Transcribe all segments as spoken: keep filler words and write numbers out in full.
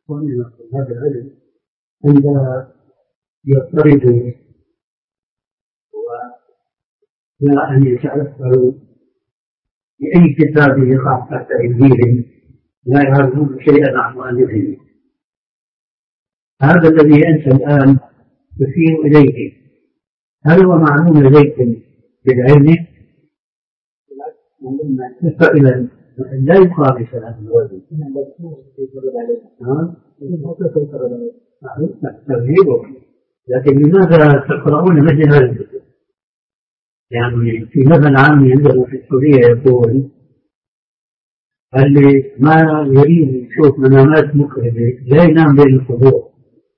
ومن هذا العلم عندما يضطرد ولا أن يتأثروا بأي كتاب يقع تحت أيديهم لا يعرفون شيئا عن مؤلفه. هذا الذي أنت الآن تشير إليه هل هو معلوم لديكم بالعلم؟ فإذا لا يقابل هذا الوزن لكن لماذا تقرؤون مثل هذا الكتاب؟ يعني في مثل عام عندنا في السورية يقول اللي ما يريد يشوف منامات مكرهة لا ينام بين الخضوع،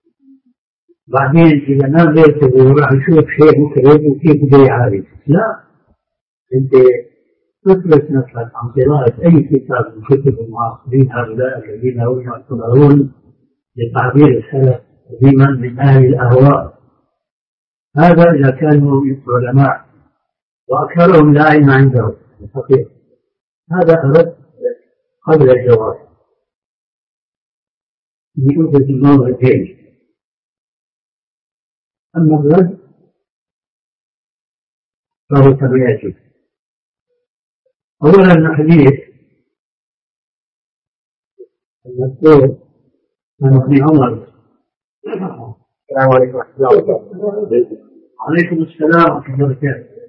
بعدين إذا نام بين الخضوع راح يشوف شيء مكره وكيف بده يعالج. لا، أنت تثبت نفسك عن قراءة أي كتاب من كتب المعاصرين هؤلاء الذين هم يعتبرون لتعبير السلف قديما من أهل الأهواء. هذا إذا كانوا علماء وأكثرهم لا علم عندهم الحقيقة. هذا أردت قبل الجواب بوجهة النظر الثاني. أما الرد فهو تبعيته. أولا الحديث المذكور عن ابن عمر. السلام عليكم ورحمة الله وبركاته. وعليكم السلام ورحمة الله وبركاته.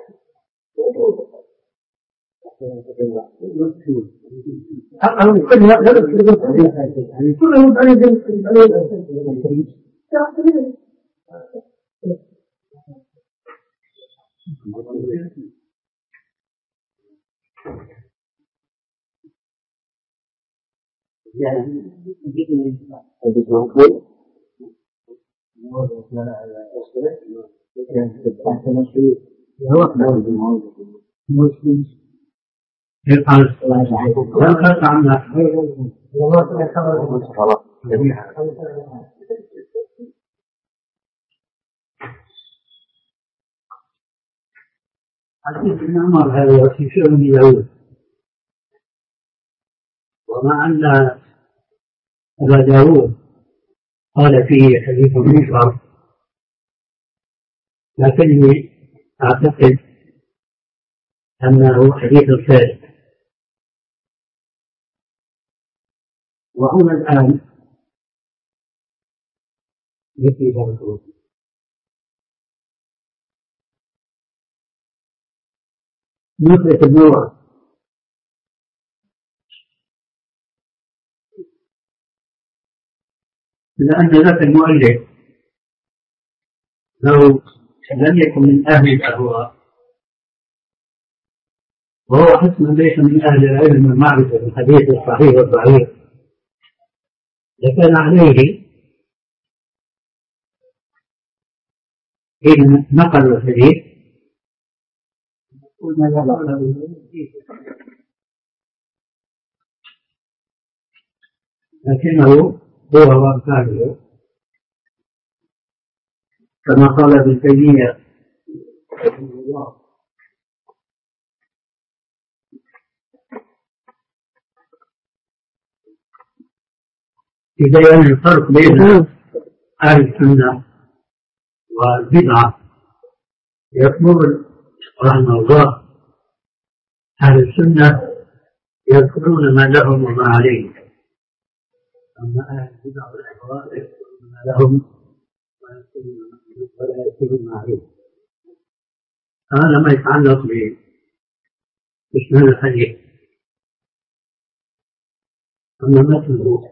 حديث ابن عمر هذا في شأن داود، ومع أن أبا داود قال فيه حديث منكر، لكني أعتقد أنه حديث ثابت. وهنا الآن مثل ذلك نثبت النوع لأن ذاك المؤلف لو لم يكن من أهل الأهواء وهو حسنا ليس من أهل العلم والمعرفة بالحديث الصحيح والضعيف لكان عليه إن نقل الحديث قلنا لا لكنه هو وأمثاله كما قال ابن تيمية رحمه الله في بيان الفرق بين أهل السنة والبدعة. يقول رحمه الله أهل السنة يذكرون ما لهم وما عليهم، أما أهل البدع والأهواء يذكرون ما لهم ولا يذكرون ما عليهم. هذا ما يتعلق بإسناد الحديث. أما متنه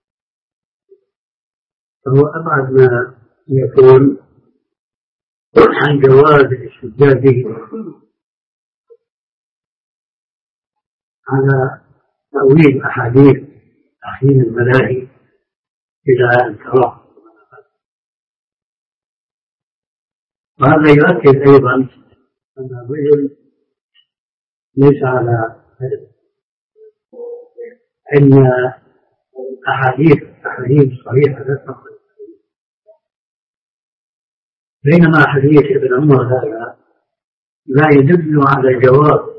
فهو أبعد ما يكون عن جواز الاستدلال به على تأويل أحاديث تحريم الملاهي إلى الكراهة. وهذا يؤكد أيضا أن الرجل ليس على أن أحاديث التحريم صحيحة لا تقبل، بينما حديث ابن عمر هذا لا يدل على الجواز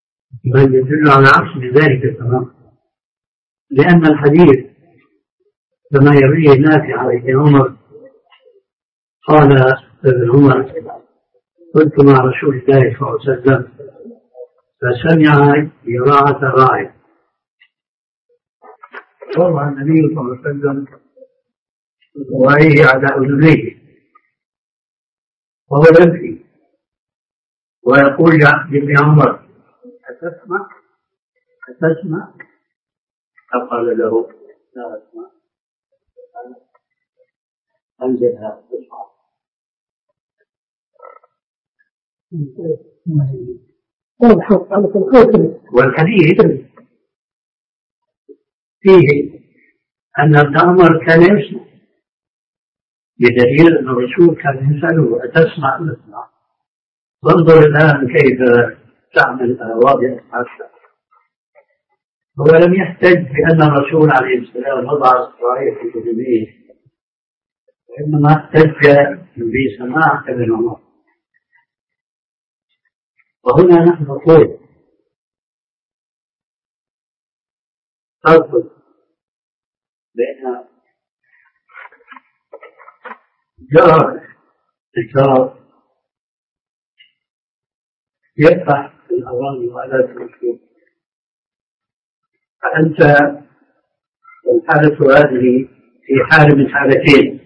بل يدل على عكس ذلك تماما، لأن الحديث كما يرويه نافع عن ابن عمر قال ابن عمر كنت مع رسول الله صلى الله عليه وسلم فسمع قراءة الراعي وضع النبي صلى الله عليه وسلم وعيه على أذنيه وهو يبكي ويقول لابن عمر أتسمع أتسمع فقال له لا أسمع أنزلها بسرعة. والحديث فيه أن ابن عمر كان يسمع بدليل أن الرسول كان يسأله أتسمع أم تسمع. وانظر الآن كيف تعمل واضح أكثر. هو لم يحتج بأن الرسول عليه السلام وضع الراية في أذنيه، وإنما احتج بسماع ابن عمر. وهنا نحن نقول فرق بين جار الجار يفتح الأغاني وآلات المشروع، فأنت الحالة هذه في حالة من حالتين: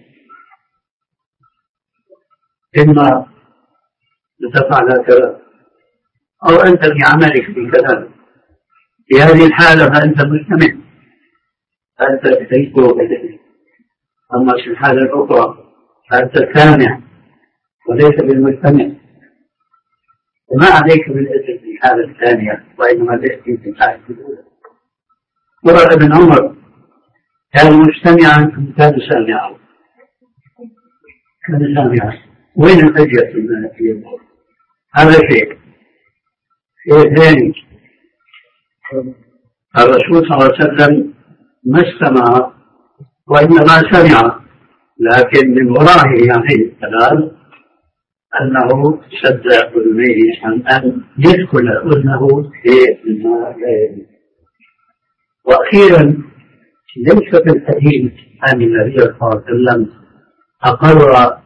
إما لتفعل كذا أو أنت في عملك في كذا. في هذه الحالة فأنت مستمع، أنت تستيقظ بذلك. أما في الحالة الأخرى فأنت سامع وليس بالمستمع، وما عليك بالإثم في الحالة الثانية، وإنما الإثم في الحالة الأولى. ورأى ابن عمر كان مستمعا كان سامعا كان سامعا وين الحجة في الأمور؟ هذا شيء. شيء ثاني، الرسول صلى الله عليه وسلم ما استمع وإنما سمع، لكن من ورائه يعني الكلام أنه سد أذنيه عن أن يدخل أذنه في الماء لا يدري. وأخيرا، ليس في الحديث أن النبي صلى الله عليه وسلم أقر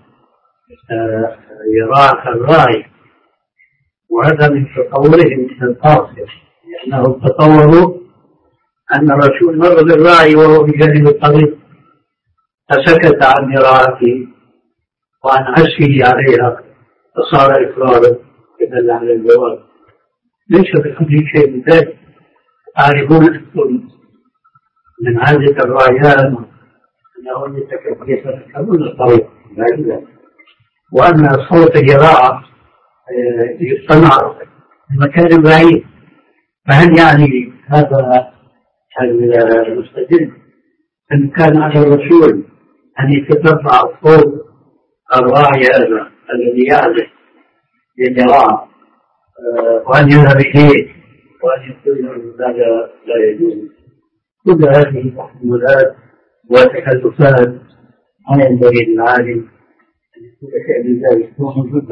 يراعي الراعي، وهذا من تطورهم القاصر، لأنهم تطوروا أن الرسول مر بالراعي وهو في جانب الطريق فسكت عن مراعته وعن عسفه عليها فصار إقرارا يدل على الجواز. ليس بكل شيء من ذلك. تعرفون أنتم من عادة الراعيان أنهم يتكلمون الطريق، وأن صوت الجراعة يصنع في مكان بعيد. فهل يعني هذا المستدل أن كان على الرسول أن يتتبع صوت الراعي هذا الذي يعزف للجراعة وأن يذهب إليه وأن يقول هذا لا يجوز؟ كل هذه تحملات وتكلفات ما ينبغي للعالم أن يكون شيء من ذلك هو موجود.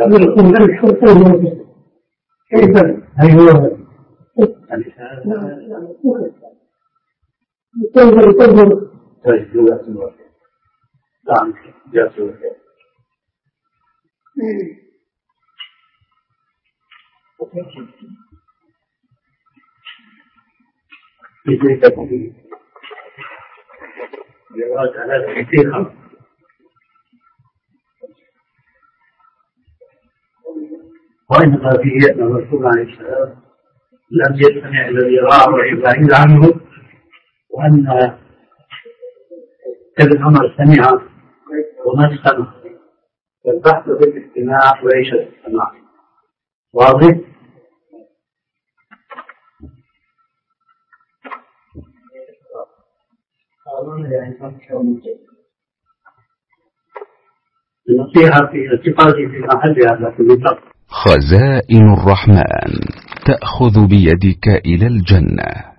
كيف؟ أيوه يتنظر يتنظر طيب جوات الوقت نعم جوات الوقت بذلك تقول جوات على كثيرا وإنما فيه أن الرسول عليه السلام لم يستمع الذي رأى ويبعد عنه، وأن ابن عمر سمع وما استمع، فالبحث في الاستماع وليس الاستماع. واضح؟ النصيحة في اعتقادي في محلها لكن بطبع. خزائن الرحمن تأخذ بيدك إلى الجنة.